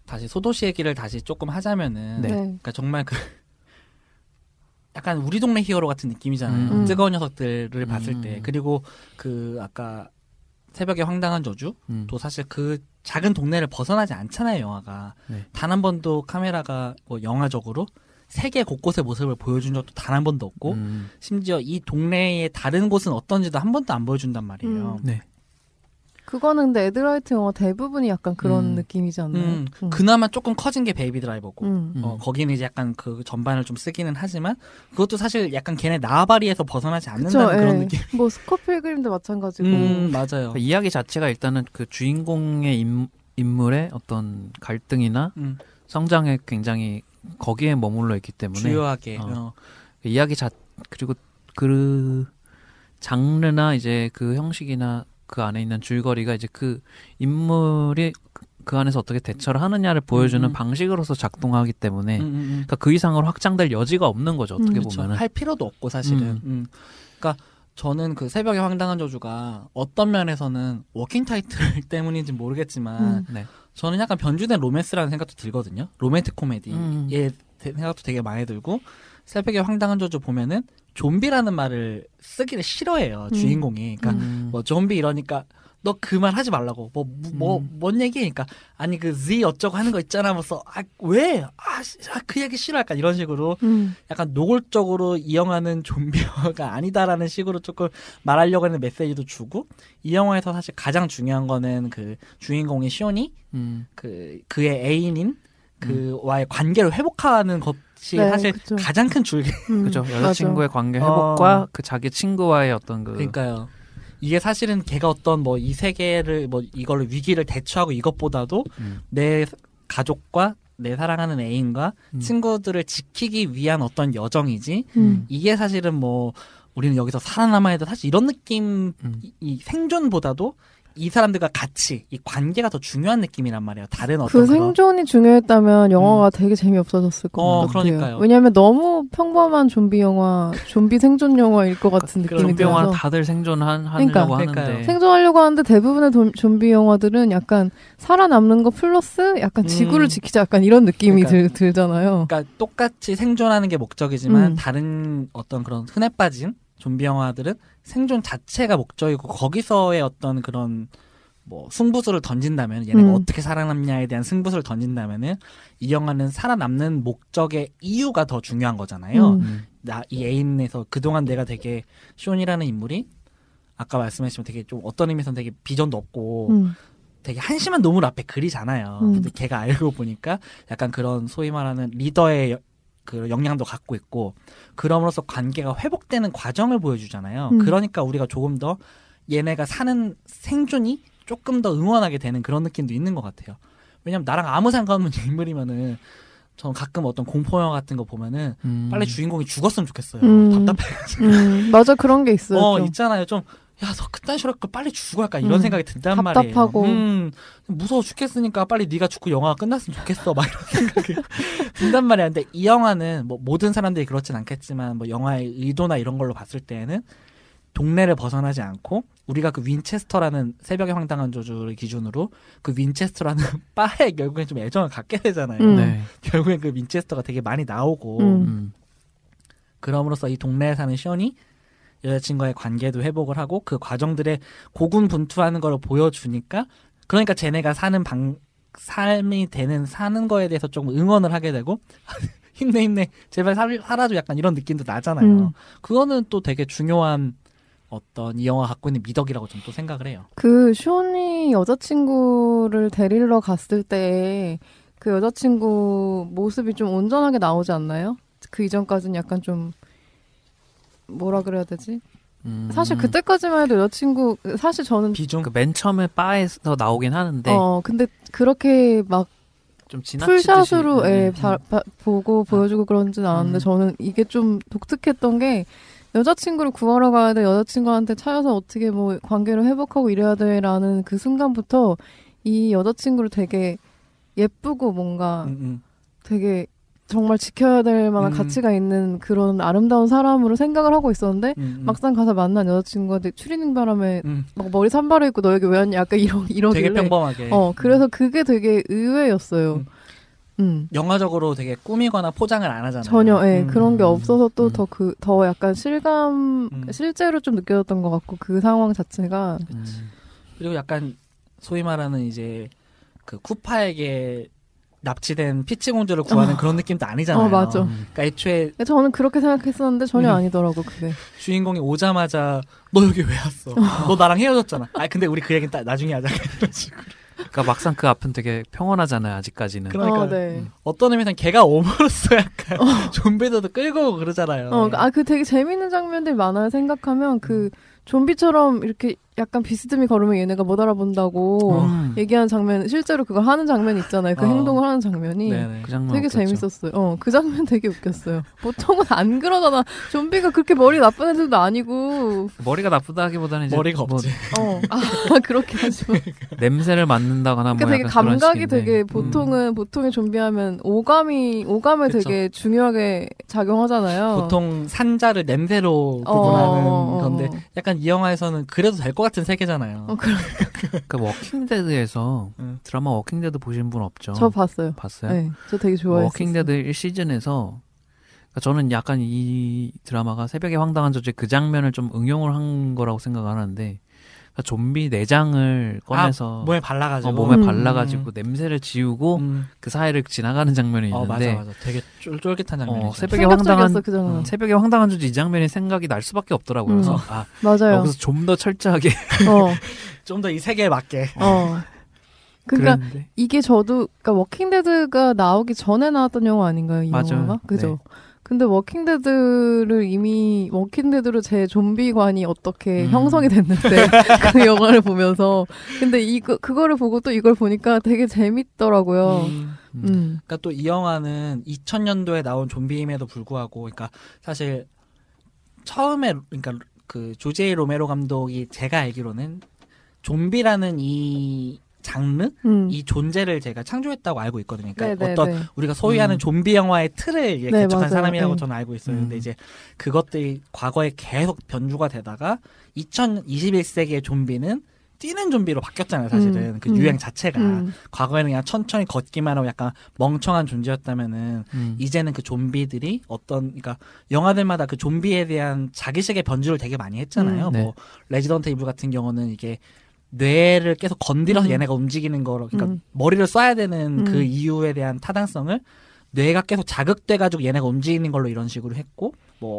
다시 소도시 얘기를 다시 조금 하자면은 네. 그러니까 정말 그 약간 우리 동네 히어로 같은 느낌이잖아요. 뜨거운 녀석들을 봤을 때. 그리고 그 아까 새벽의 황당한 저주도 사실 그 작은 동네를 벗어나지 않잖아요, 영화가. 네. 단 한 번도 카메라가 뭐 영화적으로 세계 곳곳의 모습을 보여준 적도 단 한 번도 없고 심지어 이 동네의 다른 곳은 어떤지도 한 번도 안 보여준단 말이에요. 네. 그거는 근데 에드라이트 영화 대부분이 약간 그런 느낌이지 않나요? 그나마 조금 커진 게 베이비 드라이버고 거기는 이제 약간 그 전반을 좀 쓰기는 하지만 그것도 사실 약간 걔네 나와바리에서 벗어나지 않는다는 그쵸, 그런 느낌. 뭐 스코필그림도 마찬가지고. 맞아요. 그러니까 이야기 자체가 일단은 그 주인공의 인물의 어떤 갈등이나 성장에 굉장히 거기에 머물러 있기 때문에 주요하게 이야기 그리고 그 장르나 이제 그 형식이나 그 안에 있는 줄거리가 이제 그 인물이 그 안에서 어떻게 대처를 하느냐를 보여주는 방식으로서 작동하기 때문에 그러니까 그 이상으로 확장될 여지가 없는 거죠. 어떻게 보면은 할 필요도 없고 사실은. 그러니까 저는 그 새벽의 황당한 저주가 어떤 면에서는 워킹 타이틀 때문인지 모르겠지만 네. 저는 약간 변주된 로맨스라는 생각도 들거든요. 로맨틱 코미디의 생각도 되게 많이 들고 새벽의 황당한 저주 보면은 좀비라는 말을 쓰기를 싫어해요. 주인공이. 그러니까 뭐 좀비 이러니까 너 그 말 하지 말라고. 뭔 얘기니까 아니 그 Z 어쩌고 하는 거 있잖아. 뭐서 왜? 그 얘기 싫어. 약간 이런 식으로 약간 노골적으로 이 영화는 좀비가 아니다라는 식으로 조금 말하려고 하는 메시지도 주고 이 영화에서 사실 가장 중요한 거는 그 주인공의 시온이 그의 애인인 그와의 관계를 회복하는 것이 네, 사실 그쵸. 가장 큰 줄기. 그죠. 여자친구의 관계 회복과 그 자기 친구와의 어떤 그러니까요. 이게 사실은 걔가 어떤 뭐 이 세계를 뭐 이걸로 위기를 대처하고 이것보다도 내 가족과 내 사랑하는 애인과 친구들을 지키기 위한 어떤 여정이지 이게 사실은 뭐 우리는 여기서 살아남아야 돼 사실 이런 느낌 이 생존보다도 이 사람들과 같이 이 관계가 더 중요한 느낌이란 말이에요. 다른 어떤 그 생존이 중요했다면 영화가 되게 재미없어졌을 것 같아요. 그러니까요. 왜냐하면 너무 평범한 좀비 영화, 좀비 생존 영화일 것 같은 느낌이 좀비 들어서. 영화는 다들 생존하려고 하는데 생존하려고 하는데 대부분의 좀비 영화들은 약간 살아남는 거 플러스 약간 지구를 지키자 약간 이런 느낌이 들잖아요. 그러니까 똑같이 생존하는 게 목적이지만 다른 어떤 그런 흔해 빠진 좀비 영화들은 생존 자체가 목적이고 거기서의 어떤 그런 뭐 승부수를 던진다면 얘네가 어떻게 살아남냐에 대한 승부수를 던진다면은 이 영화는 살아남는 목적의 이유가 더 중요한 거잖아요. 이 애인에서 그동안 내가 되게 시온이라는 인물이 아까 말씀하신 되게 좀 어떤 의미에서는 되게 비전도 없고 되게 한심한 노물 앞에 그리잖아요. 근데 걔가 알고 보니까 약간 그런 소위 말하는 리더의 그 역량도 갖고 있고 그럼으로써 관계가 회복되는 과정을 보여주잖아요. 그러니까 우리가 조금 더 얘네가 사는 생존이 조금 더 응원하게 되는 그런 느낌도 있는 것 같아요. 왜냐면 나랑 아무 상관없는 인물이면은 저는 가끔 어떤 공포 영화 같은 거 보면은 빨리 주인공이 죽었으면 좋겠어요. 답답해가지고. 맞아 그런 게 있어요. 있잖아요. 좀 야, 너 그딴 식으로 할까 빨리 죽어 할까 이런 생각이 든단 답답하고. 말이에요. 무서워 죽겠으니까 빨리 네가 죽고 영화가 끝났으면 좋겠어 막 이런 생각이 든단 말이야. 근데 이 영화는 뭐 모든 사람들이 그렇진 않겠지만 뭐 영화의 의도나 이런 걸로 봤을 때는 동네를 벗어나지 않고 우리가 그 윈체스터라는 새벽의 황당한 저주를 기준으로 그 윈체스터라는 바에 결국엔 좀 애정을 갖게 되잖아요. 네. 결국엔 그 윈체스터가 되게 많이 나오고 그럼으로써 이 동네에 사는 시온이 여자친구와의 관계도 회복을 하고 그 과정들에 고군분투하는 걸 보여주니까 그러니까 쟤네가 삶이 사는 거에 대해서 조금 응원을 하게 되고 힘내 제발 살아줘 약간 이런 느낌도 나잖아요. 그거는 또 되게 중요한 어떤 이 영화 갖고 있는 미덕이라고 저는 또 생각을 해요. 그 시온이 여자친구를 데리러 갔을 때 그 여자친구 모습이 좀 온전하게 나오지 않나요? 그 이전까지는 약간 좀 뭐라 그래야 되지? 사실 그때까지만 해도 여자친구 사실 저는 비중 그 맨 처음에 바에서 나오긴 하는데 근데 그렇게 막 좀 지나치듯이 풀샷으로 보고 보여주고 그런지는 않았는데 저는 이게 좀 독특했던 게 여자친구를 구하러 가야 돼 여자친구한테 차여서 어떻게 뭐 관계를 회복하고 이래야 돼라는 그 순간부터 이 여자친구를 되게 예쁘고 뭔가 되게 정말 지켜야 될 만한 가치가 있는 그런 아름다운 사람으로 생각을 하고 있었는데 막상 가서 만난 여자친구가 되게 추리닝 바람에 막 머리 산발해 있고 너 여기 왜 왔냐 약간 이러길래 되게 평범하게 그래서 그게 되게 의외였어요. 영화적으로 되게 꾸미거나 포장을 안 하잖아요. 전혀, 예, 그런 게 없어서 또 더 약간 실제로 좀 느껴졌던 것 같고, 그 상황 자체가. 그리고 약간 소위 말하는 이제 그 쿠파에게 납치된 피치 공주를 구하는 그런 느낌도 아니잖아요. 맞아. 그러니까 애초에 저는 그렇게 생각했었는데 전혀 아니더라고, 그게. 주인공이 오자마자 너 여기 왜 왔어? 너 나랑 헤어졌잖아. 근데 우리 그 얘기는 나중에 하자. 이런 식으로. 그러니까 막상 그 앞은 되게 평온하잖아요, 아직까지는. 그러니까 네. 어떤 의미에서는 걔가 오므로써 약간 좀비들도 끌고 오고 그러잖아요. 그 되게 재밌는 장면들이 많아요. 생각하면 그 좀비처럼 이렇게 약간 비스듬히 걸으면 얘네가 못 알아본다고 얘기하는 장면, 실제로 그걸 하는 장면이 있잖아요. 그 행동을 하는 장면이. 네네. 그 장면 되게 웃겼죠. 재밌었어요. 그 장면 되게 웃겼어요. 보통은 안 그러잖아. 좀비가 그렇게 머리 나쁜 애들도 아니고. 머리가 나쁘다기보다는 이제 머리가 없지. 그렇게 하지만. 냄새를 맡는다거나 그러니까 뭐 되게 약간 그런 감각이 식인데. 되게 보통의 좀비하면 오감을 그쵸. 되게 중요하게 작용하잖아요. 보통 산자를 냄새로 구분하는 건데 약간 이 영화에서는 그래도 될 것 같은 세계잖아요. 그러니까 워킹데드에서 드라마 워킹데드 보신 분 없죠? 저 봤어요. 봤어요? 네, 저 되게 좋아했어요. 워킹데드 1시즌에서 그러니까 저는 약간 이 드라마가 새벽의 황당한 저주의 그 장면을 좀 응용을 한 거라고 생각을 하는데 그러니까 좀비 내장을 꺼내서 몸에 발라가지고 몸에 발라가지고 냄새를 지우고 그 사이를 지나가는 장면이 있는데 맞아. 되게 쫄깃한 장면이죠. 새벽의 황당한 그 장면. 새벽의 황당한 저주 이 장면이 생각이 날 수밖에 없더라고요. 그래서 맞아요. 여기서 좀 더 철저하게 좀 더 이 세계에 맞게. 그러니까 그랬는데. 이게 그러니까 워킹데드가 나오기 전에 나왔던 영화 아닌가요? 이 맞아요. 영화가? 그죠? 네. 근데 워킹데드로 제 좀비관이 어떻게 형성이 됐는데 그 영화를 보면서 근데 그거를 보고 또 이걸 보니까 되게 재밌더라고요. 그러니까 또 이 영화는 2000년도에 나온 좀비임에도 불구하고, 그러니까 사실 처음에 그러니까 그 조제이 로메로 감독이 제가 알기로는 좀비라는 이 장르, 이 존재를 제가 창조했다고 알고 있거든요. 그러니까 어떤 우리가 소위 하는 좀비 영화의 틀을 개척한 맞아요. 사람이라고 저는 알고 있어요. 근데 이제 그것들이 과거에 계속 변주가 되다가 2021세기의 좀비는 뛰는 좀비로 바뀌었잖아요, 사실은. 그 유행 자체가. 과거에는 그냥 천천히 걷기만 하고 약간 멍청한 존재였다면은, 이제는 그 좀비들이 그러니까 영화들마다 그 좀비에 대한 자기식의 변주를 되게 많이 했잖아요. 네. 뭐, 레지던트 이블 같은 경우는 이게 뇌를 계속 건드려서 얘네가 움직이는 거로, 그러니까 머리를 쏴야 되는 그 이유에 대한 타당성을 뇌가 계속 자극돼가지고 얘네가 움직이는 걸로 이런 식으로 했고,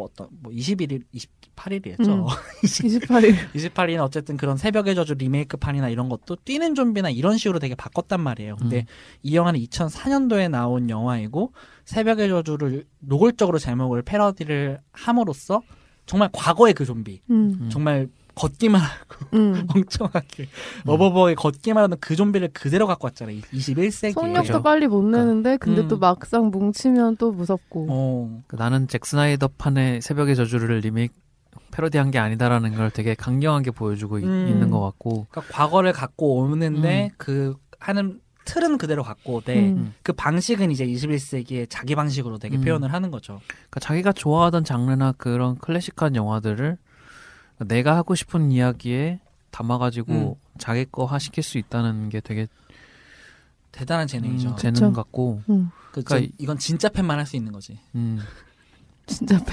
28일이었죠. 28일. 28일은 어쨌든 그런 새벽의 저주 리메이크판이나 이런 것도 뛰는 좀비나 이런 식으로 되게 바꿨단 말이에요. 근데 이 영화는 2004년도에 나온 영화이고, 새벽의 저주를 노골적으로 제목을 패러디를 함으로써 정말 과거의 그 좀비, 정말 걷기만 하고 멍청하게 어버버에 걷기만 하는 그 좀비를 그대로 갖고 왔잖아요. 21세기. 속력도 그렇죠. 빨리 못 내는데 근데 또 막상 뭉치면 또 무섭고. 나는 잭 스나이더판의 새벽의 저주를 패러디한 게 아니다라는 걸 되게 강경하게 보여주고 있는 것 같고. 그러니까 과거를 갖고 오는데 그 하는 틀은 그대로 갖고 오되 그 방식은 이제 21세기의 자기 방식으로 되게 표현을 하는 거죠. 그러니까 자기가 좋아하던 장르나 그런 클래식한 영화들을 내가 하고 싶은 이야기에 담아가지고 자기 거 시킬 수 있다는 게 되게 대단한 재능이죠. 재능 같고. 그러니까 이건 진짜 팬만 할 수 있는 거지. 진짜 팬.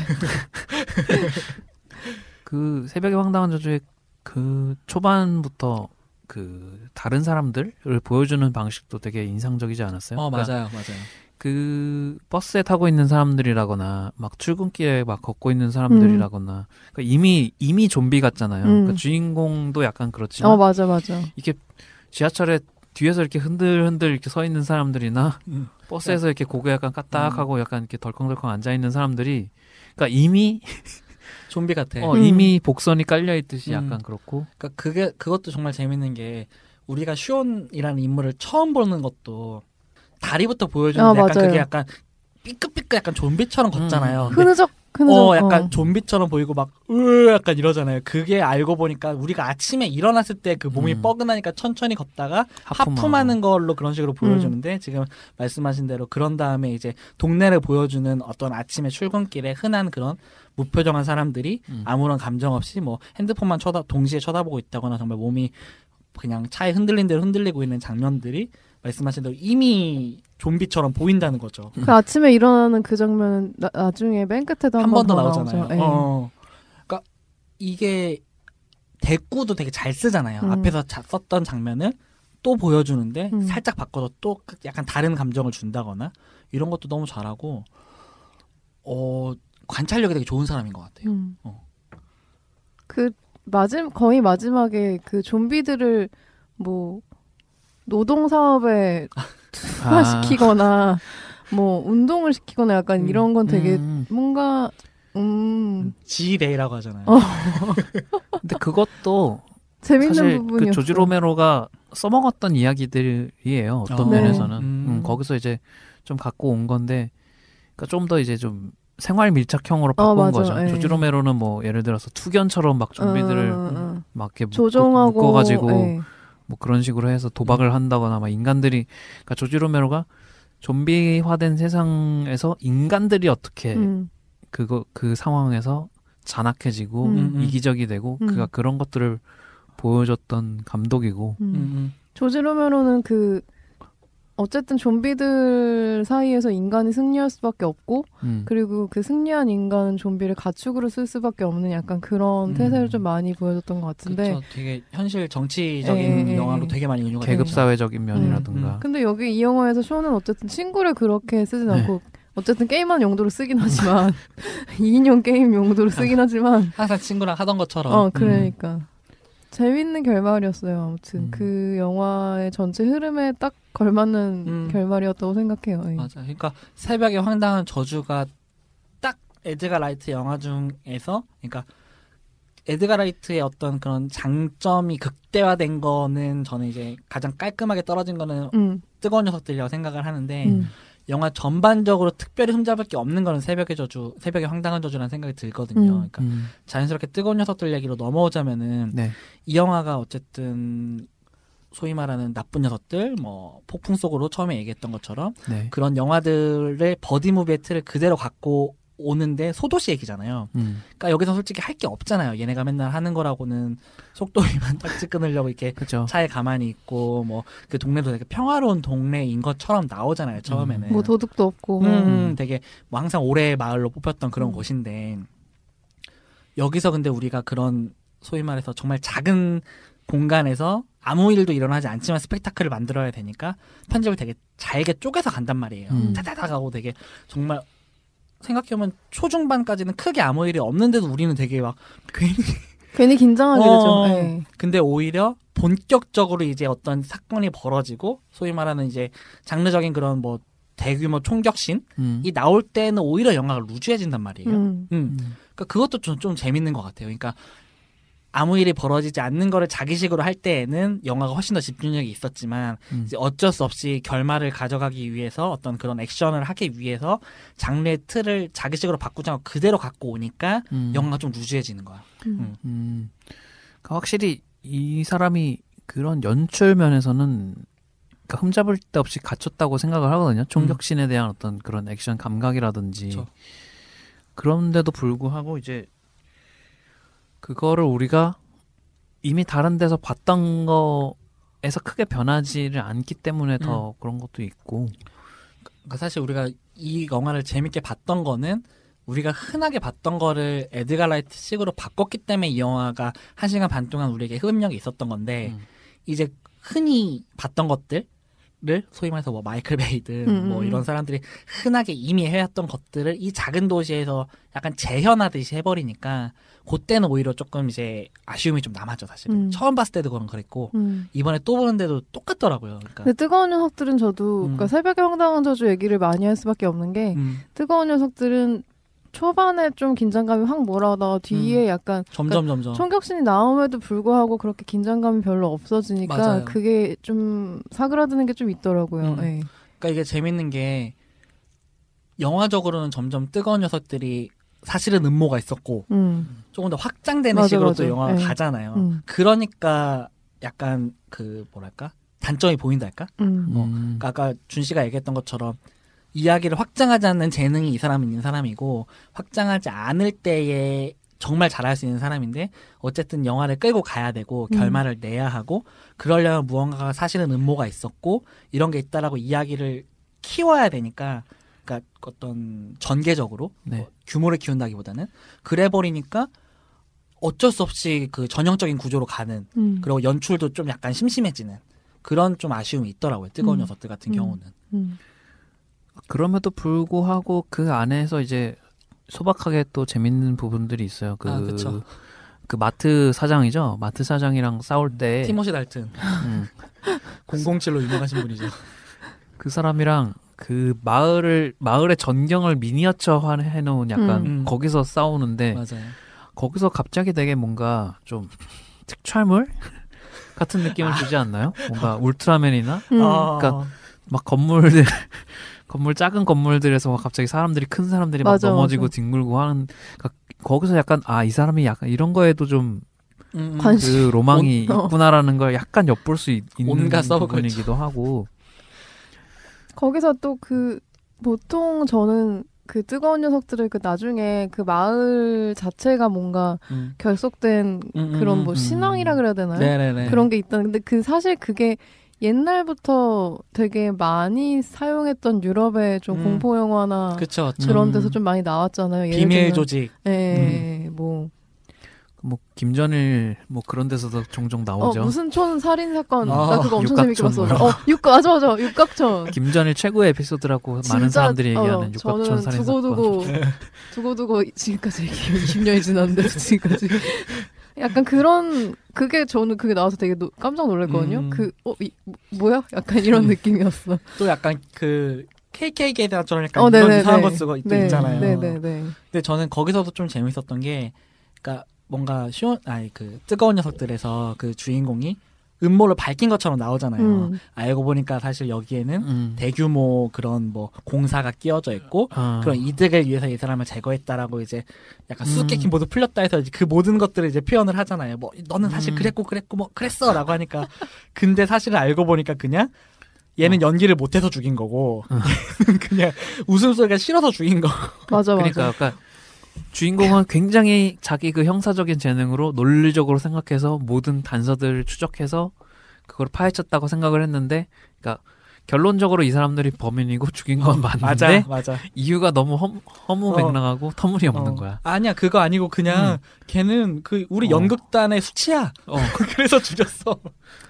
그 새벽의 황당한 저주의 그 초반부터 그 다른 사람들을 보여주는 방식도 되게 인상적이지 않았어요? 맞아요. 그 버스에 타고 있는 사람들이라거나 막 출근길에 막 걷고 있는 사람들이라거나 그러니까 이미 좀비 같잖아요. 그러니까 주인공도 약간 그렇지만 맞아. 이렇게 지하철에 뒤에서 이렇게 흔들흔들 이렇게 서 있는 사람들이나 버스에서 이렇게 고개 약간 까딱하고 약간 이렇게 덜컹덜컹 앉아 있는 사람들이 그러니까 이미 좀비 같아. 이미 복선이 깔려 있듯이 약간 그렇고. 그러니까 그것도 정말 재밌는 게 우리가 슈온이라는 인물을 처음 보는 것도 다리부터 보여주는데 약간 맞아요. 그게 약간 삐끗삐끗 약간 좀비처럼 걷잖아요. 흐느적. 약간 좀비처럼 보이고 막 약간 이러잖아요. 그게 알고 보니까 우리가 아침에 일어났을 때 그 몸이 뻐근하니까 천천히 걷다가 하품하는 걸로 그런 식으로 보여주는데 지금 말씀하신 대로 그런 다음에 이제 동네를 보여주는 어떤 아침에 출근길에 흔한 그런 무표정한 사람들이 아무런 감정 없이 뭐 핸드폰만 동시에 쳐다보고 있다거나 정말 몸이 그냥 차에 흔들린 대로 흔들리고 있는 장면들이 말씀하신 대로 이미 좀비처럼 보인다는 거죠. 그 아침에 일어나는 그 장면은 나중에 맨 끝에도 한 번 더 나오죠. 나오잖아요. 그러니까 이게 대꾸도 되게 잘 쓰잖아요. 앞에서 썼던 장면을 또 보여주는데 살짝 바꿔서 또 약간 다른 감정을 준다거나 이런 것도 너무 잘하고 관찰력이 되게 좋은 사람인 것 같아요. 그 거의 마지막에 그 좀비들을 뭐 노동 사업에 투하시키거나 뭐 운동을 시키거나 약간 이런 건 되게 뭔가 지데이라고 하잖아요. 근데 그것도 재밌는 사실 부분이었어요. 그 조지 로메로가 써먹었던 이야기들이에요. 어떤 네. 면에서는 거기서 이제 좀 갖고 온 건데, 그러니까 좀 더 이제 좀 생활 밀착형으로 바꾼 맞아. 거죠. 예. 조지 로메로는 뭐 예를 들어서 투견처럼 막 좀비들을 막 이렇게 조종하고 묶어가지고 예. 뭐 그런 식으로 해서 도박을 한다거나 막 인간들이, 그러니까 조지 로메로가 좀비화된 세상에서 인간들이 어떻게 그 상황에서 잔악해지고 이기적이 되고 그가 그런 것들을 보여줬던 감독이고. 조지 로메로는 그 어쨌든 좀비들 사이에서 인간이 승리할 수밖에 없고 그리고 그 승리한 인간은 좀비를 가축으로 쓸 수밖에 없는 약간 그런 태세를 좀 많이 보여줬던 것 같은데. 그쵸, 되게 현실 정치적인 영화로 되게 많이 운영을 계급 했죠. 사회적인 면이라든가. 근데 여기 이 영화에서 쇼는 어쨌든 친구를 그렇게 쓰진 않고 어쨌든 게임하는 용도로 쓰긴 하지만 2인용 게임 용도로 쓰긴 하지만 항상 친구랑 하던 것처럼. 그러니까 재밌는 결말이었어요. 아무튼 그 영화의 전체 흐름에 딱 걸맞는 결말이었다고 생각해요. 맞아. 그러니까 새벽의 황당한 저주가 딱 에드가 라이트 영화 중에서, 그러니까 에드가 라이트의 어떤 그런 장점이 극대화된 거는 저는 이제 가장 깔끔하게 떨어진 거는 뜨거운 녀석들이라고 생각을 하는데 영화 전반적으로 특별히 흠잡을 게 없는 거는 새벽의 저주, 새벽의 황당한 저주라는 생각이 들거든요. 그러니까 자연스럽게 뜨거운 녀석들 얘기로 넘어오자면은 이 영화가 어쨌든 소위 말하는 나쁜 녀석들, 뭐 폭풍 속으로 처음에 얘기했던 것처럼 그런 영화들의 버디무비의 틀을 그대로 갖고 오는데 소도시 얘기잖아요. 그러니까 여기서 솔직히 할 게 없잖아요. 얘네가 맨날 하는 거라고는 속도위만 딱지 끊으려고 이렇게 그쵸. 차에 가만히 있고 뭐 그 동네도 되게 평화로운 동네인 것처럼 나오잖아요. 처음에는. 뭐 도둑도 없고. 되게 뭐 항상 올해의 마을로 뽑혔던 그런 곳인데 여기서 근데 우리가 그런 소위 말해서 정말 작은 공간에서 아무 일도 일어나지 않지만 스펙타클을 만들어야 되니까 편집을 되게 잘게 쪼개서 간단 말이에요. 타다닥 하고 되게 정말 생각해보면 초중반까지는 크게 아무 일이 없는데도 우리는 되게 막 괜히 긴장하게 되죠. 근데 오히려 본격적으로 이제 어떤 사건이 벌어지고 소위 말하는 이제 장르적인 그런 뭐 대규모 총격신이 나올 때는 오히려 영화가 루즈해진단 말이에요. 그러니까 그것도 좀 재밌는 것 같아요. 그러니까 아무 일이 벌어지지 않는 거를 자기식으로 할 때에는 영화가 훨씬 더 집중력이 있었지만 이제 어쩔 수 없이 결말을 가져가기 위해서 어떤 그런 액션을 하기 위해서 장르의 틀을 자기식으로 바꾸지 않고 그대로 갖고 오니까 영화가 좀 루즈해지는 거야. 그러니까 확실히 이 사람이 그런 연출 면에서는 그러니까 흠잡을 데 없이 갖췄다고 생각을 하거든요. 총격신에 대한 어떤 그런 액션 감각이라든지. 그쵸. 그런데도 불구하고 이제 그거를 우리가 이미 다른 데서 봤던 거에서 크게 변하지를 않기 때문에 더 그런 것도 있고. 그러니까 사실 우리가 이 영화를 재밌게 봤던 거는 우리가 흔하게 봤던 거를 에드가 라이트 식으로 바꿨기 때문에 이 영화가 1시간 반 동안 우리에게 흡입력이 있었던 건데 이제 흔히 봤던 것들을 소위 말해서 뭐 마이클 베이든 뭐 이런 사람들이 흔하게 이미 해왔던 것들을 이 작은 도시에서 약간 재현하듯이 해버리니까 그때는 오히려 조금 이제 아쉬움이 좀 남았죠. 사실은 처음 봤을 때도 그랬고 이번에 또 보는데도 똑같더라고요. 그러니까. 근데 뜨거운 녀석들은 저도 그러니까 새벽의 황당한 저주 얘기를 많이 할 수밖에 없는 게 뜨거운 녀석들은 초반에 좀 긴장감이 확 몰아오다가 뒤에 약간 점점 총격신이 나옴에도 불구하고 그렇게 긴장감이 별로 없어지니까 맞아요. 그게 좀 사그라드는 게 좀 있더라고요. 그러니까 이게 재밌는 게 영화적으로는 점점 뜨거운 녀석들이 사실은 음모가 있었고 조금 더 확장되는 식으로 또 영화가 가잖아요. 그러니까 약간 그 뭐랄까 단점이 보인달까? 그러니까 아까 준 씨가 얘기했던 것처럼 이야기를 확장하지 않는 재능이 이 사람은 있는 사람이고 확장하지 않을 때에 정말 잘할 수 있는 사람인데 어쨌든 영화를 끌고 가야 되고 결말을 내야 하고 그러려면 무언가가 사실은 음모가 있었고 이런 게 있다라고 이야기를 키워야 되니까 그러니까 어떤 전개적으로 네. 뭐 규모를 키운다기보다는 그래 버리니까 어쩔 수 없이 그 전형적인 구조로 가는 그리고 연출도 좀 약간 심심해지는 그런 좀 아쉬움이 있더라고요. 뜨거운 녀석들 같은 경우는. 그럼에도 불구하고 그 안에서 이제 소박하게 또 재밌는 부분들이 있어요. 그쵸. 그 마트 사장이죠. 마트 사장이랑 싸울 때 티모시 달튼 007로 유명하신 분이죠. 그 사람이랑 그 마을의 전경을 미니어처화 해놓은 약간 거기서 싸우는데 맞아요. 거기서 갑자기 되게 뭔가 좀 특촬물 같은 느낌을 주지 않나요? 뭔가 울트라맨이나 그러니까 막 작은 건물들에서 막 갑자기 큰 사람들이 막 맞아, 넘어지고 맞아. 뒹굴고 하는 그러니까 거기서 약간 이 사람이 약간 이런 거에도 좀 관심. 그 로망이 있구나라는 걸 약간 엿볼 수 있는 온갖 부분이기도 하고 거기서 또 보통 저는 그 뜨거운 녀석들을 나중에 그 마을 자체가 뭔가 결속된 그런 뭐 신앙이라 그래야 되나요? 네네네. 그런 게 있다. 근데 사실 그게 옛날부터 되게 많이 사용했던 유럽의 좀 공포 영화나 그쵸. 그런 데서 좀 많이 나왔잖아요. 비밀 조직. 예, 뭐 김전일 뭐 그런 데서도 종종 나오죠. 무슨 촌 살인 사건. 나 그거 엄청 재밌게 봤어. 육각촌 맞아. 육각촌. 김전일 최고의 에피소드라고 많은 사람들이 얘기하는 육각촌 살인 사건. 두고두고 지금까지 20년이 지났는데 지금까지. 약간 저는 그게 나와서 되게 깜짝 놀랐거든요. 뭐야? 약간 이런 느낌이었어. 또 약간 KK계단처럼 약간 이런 이상한 거 쓰고 있잖아요. 네네네. 근데 저는 거기서도 좀 재밌었던 게, 그러니까 뭔가 뜨거운 녀석들에서 그 주인공이 음모를 밝힌 것처럼 나오잖아요. 알고 보니까 사실 여기에는 대규모 그런 뭐 공사가 끼어져 있고 그런 이득을 위해서 이 사람을 제거했다라고 이제 약간 수수께끼 모두 풀렸다 해서 이제 그 모든 것들을 이제 표현을 하잖아요. 뭐 너는 사실 그랬고 뭐 그랬어라고 하니까 근데 사실은 알고 보니까 그냥 얘는 연기를 못해서 죽인 거고 그냥 웃음소리가 싫어서 죽인 거고. 맞아. 그러니까 주인공은 굉장히 자기 그 형사적인 재능으로 논리적으로 생각해서 모든 단서들을 추적해서 그걸 파헤쳤다고 생각을 했는데, 그러니까 결론적으로 이 사람들이 범인이고 죽인 건 맞는데 맞아. 이유가 너무 허무맹랑하고 터무니없는 거야. 아니야, 그거 아니고 그냥 걔는 우리 연극단의 수치야. 그래서 죽였어.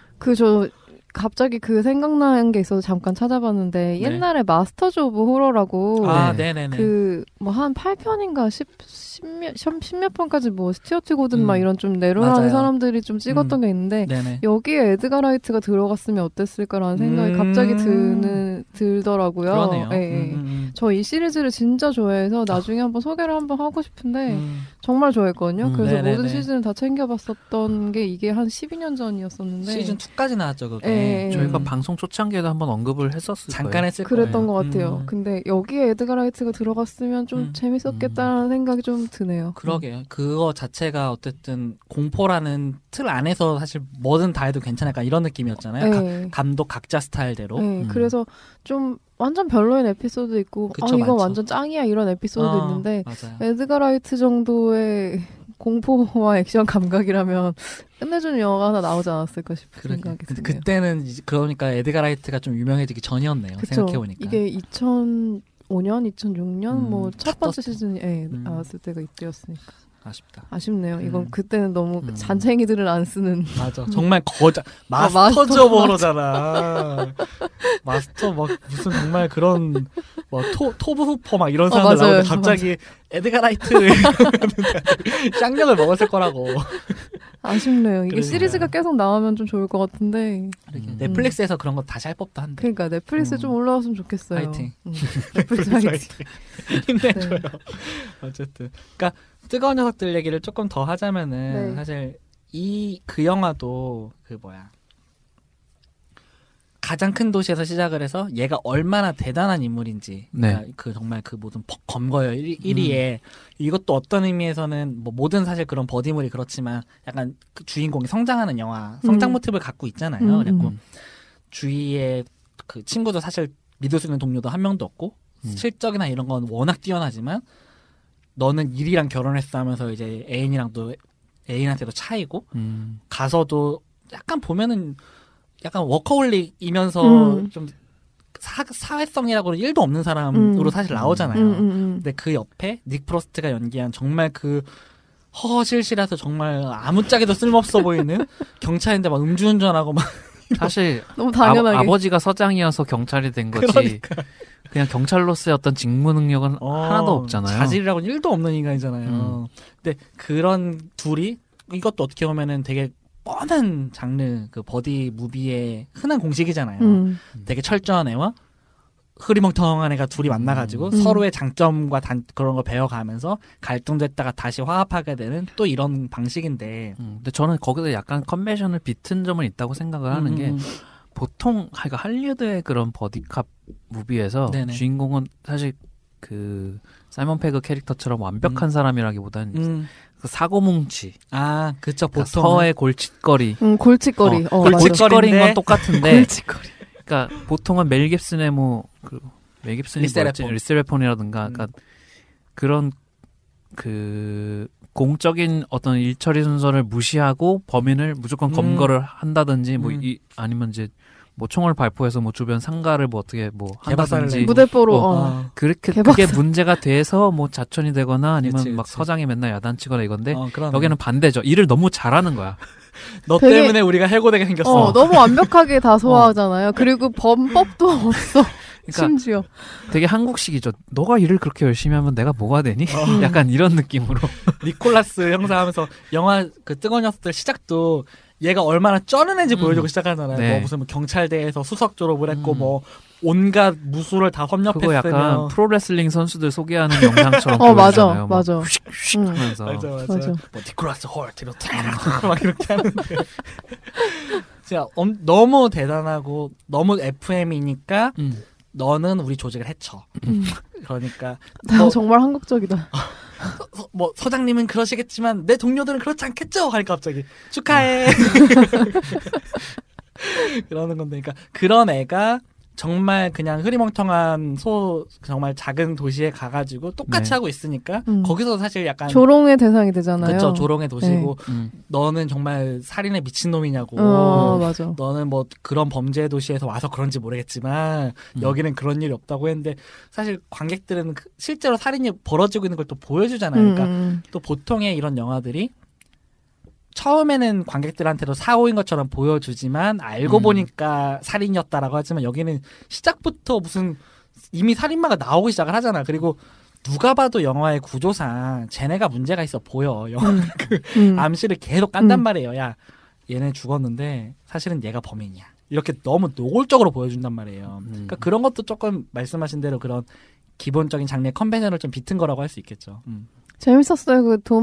갑자기 생각나는 게 있어서 잠깐 찾아봤는데 옛날에 마스터즈 오브 호러라고 네네네. 한 8편인가 10몇 편까지 뭐 스튜어트 고든 막 이런 좀 내로라는 맞아요. 사람들이 좀 찍었던 게 있는데 네네. 여기에 에드가 라이트가 들어갔으면 어땠을까라는 생각이 갑자기 들더라고요. 그러네요. 저 이 시리즈를 진짜 좋아해서 나중에 한번 소개를 한번 하고 싶은데 정말 좋아했거든요. 그래서 네네네. 모든 시즌을 다 챙겨봤었던 게 이게 한 12년 전이었었는데 시즌 2까지 나왔죠, 그게. 저희가 방송 초창기에도 한번 언급을 했었을 잠깐 거예요. 했을 그랬던 거예요. 것 같아요. 근데 여기에 에드가 라이트가 들어갔으면 좀 재밌었겠다는 생각이 좀 드네요. 그러게요. 그거 자체가 어쨌든 공포라는 틀 안에서 사실 뭐든 다 해도 괜찮을까 이런 느낌이었잖아요. 감독 각자 스타일대로. 그래서 좀 완전 별로인 에피소드 있고 이건 많죠. 완전 짱이야 이런 에피소드 있는데 맞아요. 에드가 라이트 정도의 공포와 액션 감각이라면 끝내주는 영화가 하나 나오지 않았을까 싶은 생각이 드네요. 그때는 그러니까 에드가 라이트가 좀 유명해지기 전이었네요. 그쵸? 생각해보니까. 이게 2005년, 2006년 첫 번째 시즌이 나왔을 때가 이때였으니까. 아쉽다. 아쉽네요. 이건 그때는 너무 잔챙이들을 안 쓰는. 맞아. 정말 마스터즈 오브 호러잖아. 마스터 무슨 정말 그런 토브 후퍼 막 이런 사람들 나오는데 갑자기 에드가 라이트 쌍욕을 먹었을 거라고. 아쉽네요. 이게 그러니까요. 시리즈가 계속 나오면 좀 좋을 것 같은데. 넷플릭스에서 그런 거 다시 할 법도 한데. 그러니까 넷플릭스에 좀 올라왔으면 좋겠어요. 화이팅. 넷플릭스 화이팅. 힘내줘요. 어쨌든. 그러니까 뜨거운 녀석들 얘기를 조금 더 하자면은 사실 그 영화도 가장 큰 도시에서 시작을 해서 얘가 얼마나 대단한 인물인지 그러니까 정말 모든 검거요 1위에 이것도 어떤 의미에서는 모든 사실 그런 버디물이 그렇지만 약간 그 주인공이 성장하는 영화 성장 모티브를 갖고 있잖아요. 그리고 주위에 그 친구도 사실 믿을 수 있는 동료도 한 명도 없고 실적이나 이런 건 워낙 뛰어나지만 너는 일이랑 결혼했어 하면서 이제 애인한테도 차이고 가서도 약간 보면은 약간 워커홀릭이면서 좀 사회성이라고는 1도 없는 사람으로 사실 나오잖아요. 근데 그 옆에 닉 프로스트가 연기한 정말 그 허허실실해서 정말 아무짝에도 쓸모없어 보이는 경찰인데 막 음주운전하고 막 사실 너무 당연하게 아버지가 서장이어서 경찰이 된 거지. 그러니까. 그냥 경찰로서의 어떤 직무 능력은 하나도 없잖아요. 자질이라고는 1도 없는 인간이잖아요. 근데 그런 둘이 이것도 어떻게 보면은 되게 뻔한 장르 그 버디 무비의 흔한 공식이잖아요. 되게 철저한 애와 흐리멍텅한 애가 둘이 만나가지고 서로의 장점과 그런 걸 배워가면서 갈등됐다가 다시 화합하게 되는 또 이런 방식인데. 근데 저는 거기서 약간 컨벤션을 비튼 점은 있다고 생각을 하는 게 보통 그러니까 할리우드의 그런 버디캅 무비에서 네네. 주인공은 사실 그 사이먼 페그 캐릭터처럼 완벽한 사람이라기보다는 그 사고뭉치. 아, 그쵸. 그러니까 보통 서의 골칫거리. 골칫거리. 골칫거리인 건 똑같은데. 골칫거리. 그러니까 보통은 멜 깁슨의 멜 깁슨이 리세레폰이라든가 그러니까 그런 그 공적인 어떤 일처리 순서를 무시하고 범인을 무조건 검거를 한다든지 아니면 이제 뭐 총을 발포해서 뭐 주변 상가를 뭐 어떻게 뭐 한다든지 무대뽀로 그게 문제가 돼서 뭐 자천이 되거나 아니면 그치. 막 서장이 맨날 야단치거나 이건데 그러네. 여기는 반대죠. 일을 너무 잘하는 거야. 너 때문에 우리가 해고되게 생겼어. 너무 완벽하게 다 소화하잖아요. 그리고 범법도 없어. 그러니까 심지어 되게 한국식이죠. 너가 일을 그렇게 열심히 하면 내가 뭐가 되니? 약간 이런 느낌으로. 니콜라스 형사하면서 영화 그 뜨거웠을 시작도 얘가 얼마나 쩌는 애인지 보여주고 시작하잖아요. 네. 뭐 무슨 경찰대에서 수석 졸업을 했고 뭐 온갖 무술을 다 섭렵했으며. 그거 약간 프로레슬링 선수들 소개하는 영상처럼 보여주잖아요. 맞아. 휙휙 하면서. 맞아. 맞아. 니콜라스 홀트 이렇게 막 이렇게 하는데. 진짜 너무 대단하고 너무 FM이니까 너는 우리 조직을 해쳐. 그러니까 정말 한국적이다. 뭐 서장님은 그러시겠지만 내 동료들은 그렇지 않겠죠? 하니까 갑자기 축하해. 그러는 건데, 그러니까 그런 애가 정말 그냥 흐리멍텅한 정말 작은 도시에 가가지고 똑같이 하고 있으니까 거기서 사실 약간 조롱의 대상이 되잖아요. 그렇죠. 조롱의 도시고 너는 정말 살인에 미친놈이냐고. 맞아. 너는 뭐 그런 범죄 도시에서 와서 그런지 모르겠지만 여기는 그런 일이 없다고 했는데 사실 관객들은 실제로 살인이 벌어지고 있는 걸 또 보여주잖아요. 그러니까 또 보통의 이런 영화들이 처음에는 관객들한테도 사고인 것처럼 보여주지만 알고 보니까 살인이었다라고 하지만 여기는 시작부터 무슨 이미 살인마가 나오기 시작을 하잖아. 그리고 누가 봐도 영화의 구조상 쟤네가 문제가 있어 보여. 암시를 계속 깐단 말이에요. 야, 얘네 죽었는데 사실은 얘가 범인이야. 이렇게 너무 노골적으로 보여준단 말이에요. 그러니까 그런 것도 조금 말씀하신 대로 그런 기본적인 장르의 컨벤션을 좀 비튼 거라고 할 수 있겠죠. 재밌었어요.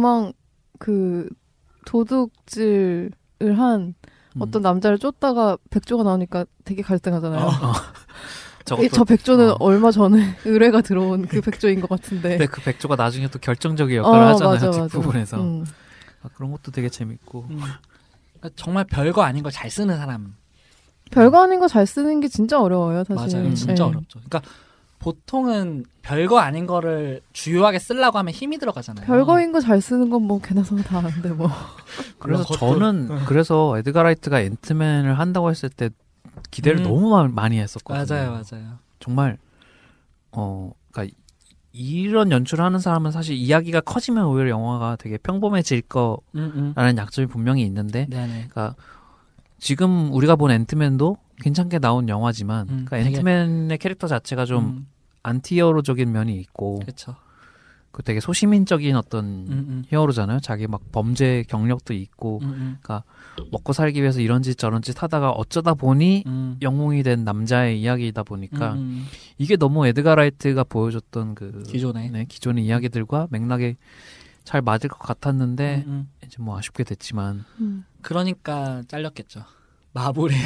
도둑질을 한 어떤 남자를 쫓다가 백조가 나오니까 되게 갈등하잖아요. 저 백조는 얼마 전에 의뢰가 들어온 그 백조인 것 같은데. 근데 그 백조가 나중에 또 결정적인 역할을 하잖아요. 맞아. 뒷부분에서. 그런 것도 되게 재밌고. 그러니까 정말 별거 아닌 걸 잘 쓰는 사람. 별거 아닌 거 잘 쓰는 게 진짜 어려워요, 사실. 맞아요. 진짜 어렵죠. 그러니까 보통은 별거 아닌 거를 주요하게 쓰려고 하면 힘이 들어가잖아요. 별거인 거 잘 쓰는 건 뭐 개나소나 다 아는데 뭐. 그래서 저는 그래서 에드가 라이트가 앤트맨을 한다고 했을 때 기대를 너무 많이 했었거든요. 맞아요. 정말 그러니까 이런 연출을 하는 사람은 사실 이야기가 커지면 오히려 영화가 되게 평범해질 거라는 약점이 분명히 있는데, 그러니까 지금 우리가 본 앤트맨도 괜찮게 나온 영화지만, 그러니까 앤트맨의 캐릭터 자체가 좀 안티히어로적인 면이 있고, 그렇죠. 그 되게 소시민적인 어떤 히어로잖아요. 자기 막 범죄 경력도 있고, 그러니까 먹고 살기 위해서 이런 짓 저런 짓 하다가 어쩌다 보니 영웅이 된 남자의 이야기이다 보니까 이게 너무 에드가 라이트가 보여줬던 그 기존의 이야기들과 맥락에 잘 맞을 것 같았는데 이제 뭐 아쉽게 됐지만 그러니까 잘렸겠죠. 마블의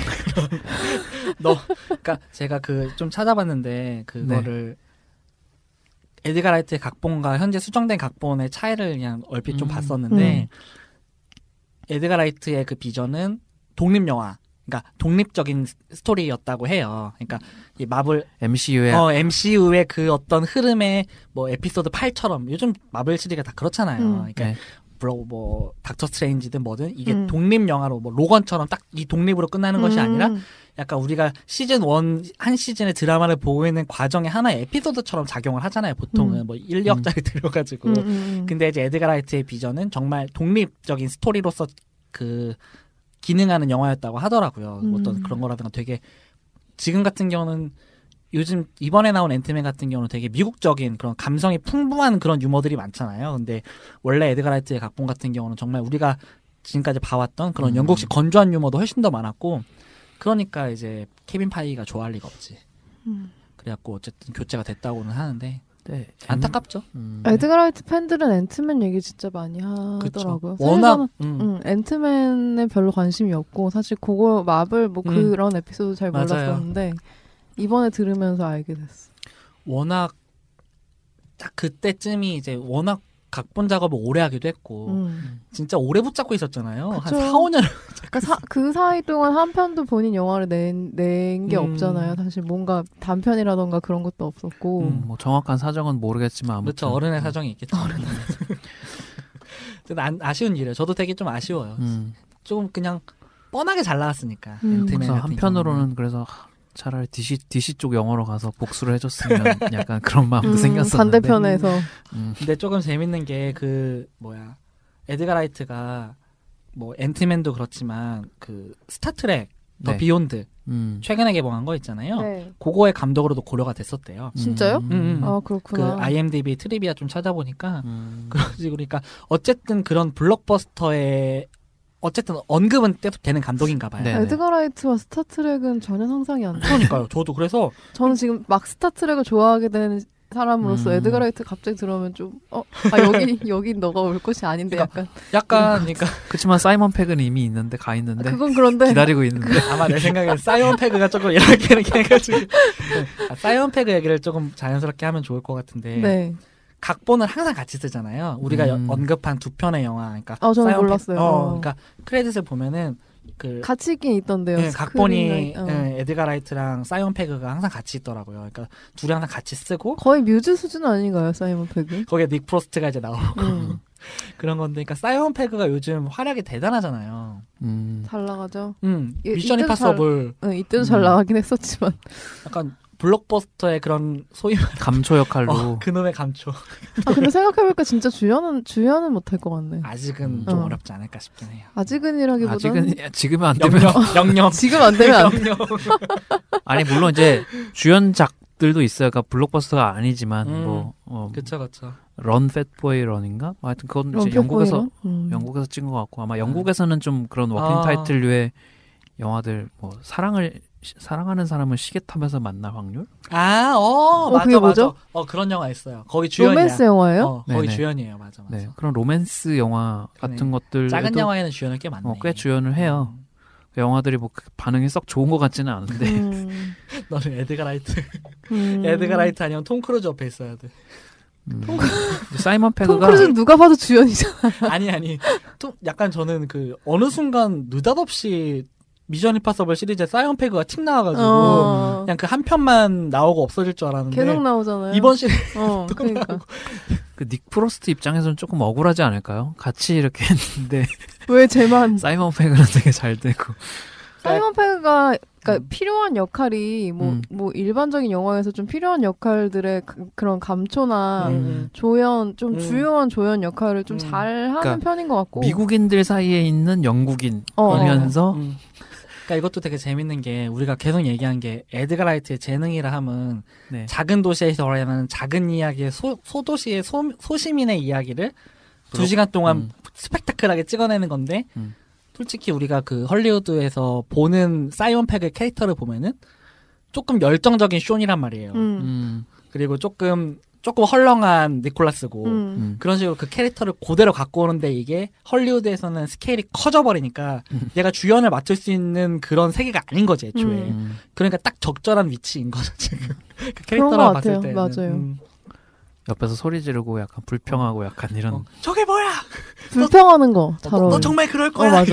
그러니까 제가 좀 찾아봤는데 그거를 에드가 라이트의 각본과 현재 수정된 각본의 차이를 그냥 얼핏 좀 봤었는데 에드가 라이트의 그 비전은 독립 영화, 그러니까 독립적인 스토리였다고 해요. 그러니까 이 마블 MCU의 그 어떤 흐름의 뭐 에피소드 8처럼 요즘 마블 시리즈가 다 그렇잖아요. 그러니까 뭐 닥터 스트레인지든 뭐든 이게 독립 영화로 뭐 로건처럼 딱 이 독립으로 끝나는 것이 아니라 약간 우리가 시즌 1 한 시즌의 드라마를 보고 있는 과정에 하나의 에피소드처럼 작용을 하잖아요. 보통은 뭐 1, 2억짜리 들여가지고. 근데 이제 에드가 라이트의 비전은 정말 독립적인 스토리로서 그 기능하는 영화였다고 하더라고요. 어떤 그런 거라든가 되게 지금 같은 경우는 요즘 이번에 나온 앤트맨 같은 경우는 되게 미국적인 그런 감성이 풍부한 그런 유머들이 많잖아요. 근데 원래 에드가 라이트의 각본 같은 경우는 정말 우리가 지금까지 봐왔던 그런 영국식 건조한 유머도 훨씬 더 많았고 그러니까 이제 케빈 파이기가 좋아할 리가 없지. 그래갖고 어쨌든 교체가 됐다고는 하는데 네, 안타깝죠. 에드가 라이트 팬들은 앤트맨 얘기 진짜 많이 하더라고요. 워낙 앤트맨에 별로 관심이 없고 사실 그거 마블 뭐 그런 에피소드 잘 몰랐었는데 이번에 들으면서 알게 됐어. 워낙 딱 그때쯤이 이제 워낙 각본 작업을 오래 하기도 했고 진짜 오래 붙잡고 있었잖아요. 그쵸. 한 4, 5년. 그러니까 그 사이 동안 한 편도 본인 영화를 낸 게 없잖아요. 사실 뭔가 단편이라던가 그런 것도 없었고. 뭐 정확한 사정은 모르겠지만 아무튼. 그렇죠. 어른의 사정이 있겠죠. 아쉬운 일이에요. 저도 되게 좀 아쉬워요. 조금 그냥 뻔하게 잘 나왔으니까. 그래서 한편으로는 그래서 차라리 DC 쪽 영화로 가서 복수를 해줬으면 약간 그런 마음도 생겼었는데 반대편에서 근데 조금 재밌는 게 에드가 라이트가 뭐 앤트맨도 그렇지만 그 스타트랙 더 비욘드 최근에 개봉한 거 있잖아요. 네. 그거의 감독으로도 고려가 됐었대요. 진짜요? 아 그렇구나. 그 IMDb 트리비아 좀 찾아보니까 그런 식으로 그러니까 어쨌든 그런 블록버스터의 어쨌든 언급은 되는 감독인가 봐요. 에드가 라이트와 스타트랙은 전혀 상상이 안 돼요. 그러니까요. 저도 그래서 저는 지금 막 스타트랙을 좋아하게 된 사람으로서 에드가 라이트 갑자기 들어오면 좀 여기 너가 올 곳이 아닌데 그러니까 그렇지만 사이먼 팩은 이미 있는데 가 있는데 그건 그런데 기다리고 있는데 아마 내 생각엔 사이먼 팩가 조금 이렇게 해가지고 사이먼 팩 얘기를 조금 자연스럽게 하면 좋을 것 같은데 네. 각본을 항상 같이 쓰잖아요. 우리가 언급한 두 편의 영화, 그러니까 저는 몰랐어요. 그러니까 크레딧을 보면은 같이 있긴 있던데요. 네, 각본이 에드가 라이트랑 사이먼 페그가 항상 같이 있더라고요. 그러니까 둘이 항상 같이 쓰고 거의 뮤즈 수준 아닌가요, 사이먼 페그? 거기에 닉 프로스트가 이제 나오고 그런 건데, 그러니까 사이먼 페그가 요즘 활약이 대단하잖아요. 잘 나가죠. 미션 임파서블 이때도 잘 나가긴 했었지만 약간 블록버스터의 그런 소위 감초 역할로 그놈의 감초. 근데 생각해보니까 진짜 주연은 못할 것 같네. 아직은 좀 어렵지 않을까 싶긴 해요. 아직은이라기보다는 지금은 안 되면 영영 지금 안 되면 안 돼. 아니 물론 이제 주연작들도 있어요. 그러니까 블록버스터가 아니지만 그쵸. 런 팻보이 런인가? 하여튼 그건 이제 영국에서 찍은 것 같고 아마 영국에서는 좀 그런 워킹 타이틀류의 영화들 뭐 사랑하는 사람은 시계 타면서 만날 확률? 맞아. 그게 뭐죠? 그런 영화 있어요. 거기 주연이야. 로맨스 영화예요? 거기 주연이에요. 맞아. 네, 그런 로맨스 영화 같은 것들 작은 영화에는 주연을 꽤 많네. 꽤 주연을 해요. 그 영화들이 뭐 반응이 썩 좋은 것 같지는 않은데. 너는 에드가 라이트. 에드가 라이트 아니면 톰 크루즈 옆에 있어야 돼. 사이먼 페그가 톰 크루즈는 누가 봐도 주연이잖아. 아니. 약간 저는 어느 순간 느닷없이 미션 임파서블 시리즈에 사이먼 페그가 틱 나와가지고 그냥 그 한 편만 나오고 없어질 줄 알았는데 계속 나오잖아요. 이번 시리즈 그러니까 그 닉 프로스트 입장에서는 조금 억울하지 않을까요? 같이 이렇게 했는데 왜 쟤만 사이먼 페그는 되게 잘 되고 사이먼 페그가 그러니까 필요한 역할이 뭐 일반적인 영화에서 좀 필요한 역할들의 그런 감초나 조연 좀 주요한 조연 역할을 좀 잘하는 그러니까 편인 것 같고 미국인들 사이에 있는 영국인이면서 그러니까 이것도 되게 재밌는 게 우리가 계속 얘기한 게 에드가 라이트의 재능이라 함은 작은 도시에서 일어나는 작은 이야기의 소도시의 소시민의 이야기를 2시간 동안 스펙타클하게 찍어내는 건데 솔직히 우리가 그 헐리우드에서 보는 사이먼 페그의 캐릭터를 보면은 조금 열정적인 쇼니란 말이에요. 그리고 조금 헐렁한 니콜라스고 그런 식으로 그 캐릭터를 그대로 갖고 오는데 이게 헐리우드에서는 스케일이 커져버리니까 얘가 주연을 맡을 수 있는 그런 세계가 아닌 거지 애초에. 그러니까 딱 적절한 위치인 거죠 지금. 그 캐릭터랑 봤을 때는. 맞아요. 옆에서 소리 지르고 약간 불평하고 약간 이런 저게 뭐야? 불평하는 거 잘 어울려. 너 정말 그럴 거야. 맞아.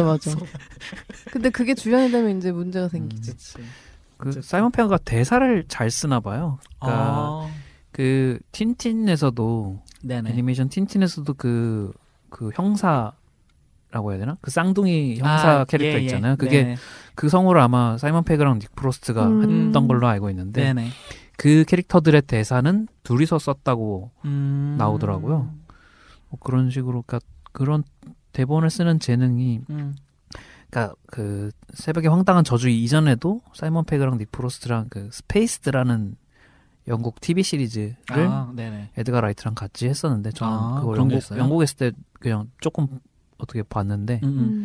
근데 그게 주연이 되면 이제 문제가 생기지. 그 사이먼 페그가 대사를 잘 쓰나 봐요. 그러니까 그 틴틴에서도 애니메이션 틴틴에서도 그 그 형사라고 해야 되나? 그 쌍둥이 형사 캐릭터 있잖아요. 그게 네네. 그 성우를 아마 사이먼 페그랑 닉 프로스트가 했던 걸로 알고 있는데 네네. 그 캐릭터들의 대사는 둘이서 썼다고 나오더라고요. 뭐 그런 식으로 그러니까 그런 대본을 쓰는 재능이 그러니까 그 새벽의 황당한 저주 이전에도 사이먼 페그랑 닉 프로스트랑 그 스페이스드라는 영국 TV 시리즈를 네네. 에드가 라이트랑 같이 했었는데 저는 그걸 그런 게 있어요? 영국에 있을 때 그냥 조금 어떻게 봤는데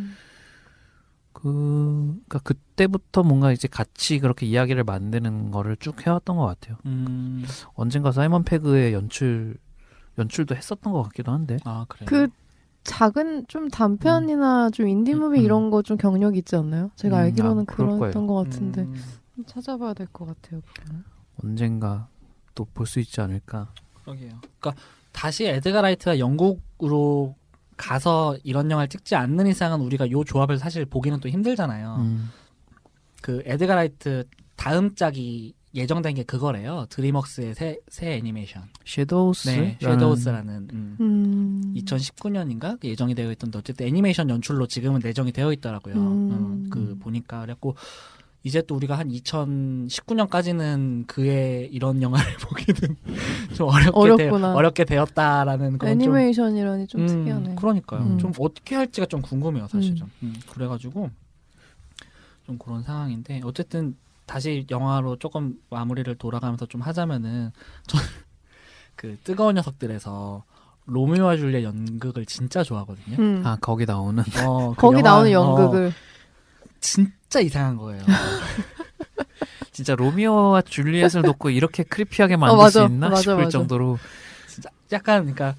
그러니까 그때부터 뭔가 이제 같이 그렇게 이야기를 만드는 거를 쭉 해왔던 것 같아요. 언젠가 사이먼 페그의 연출도 했었던 것 같기도 한데. 아 그래요. 그 작은 좀 단편이나 좀 인디무비 이런 거 좀 경력이 있지 않나요? 제가 알기로는 그랬던 것 같은데 좀 찾아봐야 될 것 같아요. 그거는. 언젠가 또 볼 수 있지 않을까. 그러게요. 그러니까 다시 에드가 라이트가 영국으로 가서 이런 영화를 찍지 않는 이상은 우리가 요 조합을 사실 보기는 또 힘들잖아요. 그 에드가 라이트 다음 짝이 예정된 게 그거래요. 드림웍스의 새 애니메이션. 섀도우스? 네, 섀도우스라는 2019년인가 예정이 되어 있던데 어쨌든 애니메이션 연출로 지금은 내정이 되어 있더라고요. 그 보니까 그래갖고 이제 또 우리가 한 2019년까지는 그의 이런 영화를 보기는 좀 어렵게 되었다라는 그런 애니메이션이라니 좀 특이하네. 그러니까요. 좀 어떻게 할지가 좀 궁금해요, 사실은. 그래가지고 좀 그런 상황인데 어쨌든 다시 영화로 조금 마무리를 돌아가면서 좀 하자면은 저는 그 뜨거운 녀석들에서 로미오와 줄리엣 연극을 진짜 좋아하거든요. 아 거기 나오는 거기 나오는 연극을 진짜 이상한 거예요. 진짜 로미오와 줄리엣을 놓고 이렇게 크리피하게 만들 수 있나 싶을 정도로 진짜 약간 그러니까